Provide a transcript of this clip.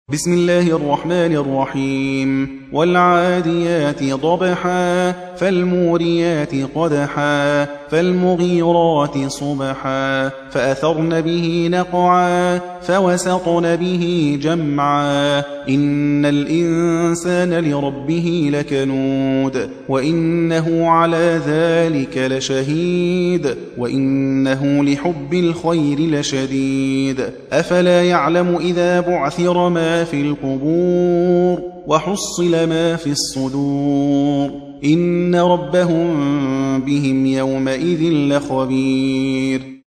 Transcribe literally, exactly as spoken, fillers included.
بسم الله الرحمن الرحيم والعاديات ضبحا فالموريات قدحا فالمغيرات صبحا فأثرن به نقعا فوسطن به جمعا إن الإنسان لربه لكنود وإنه على ذلك لشهيد وإنه لحب الخير لشديد أفلا يعلم إذا بعثر ما في القبور وحصل ما في الصدور إن ربهم بهم يومئذ لخبير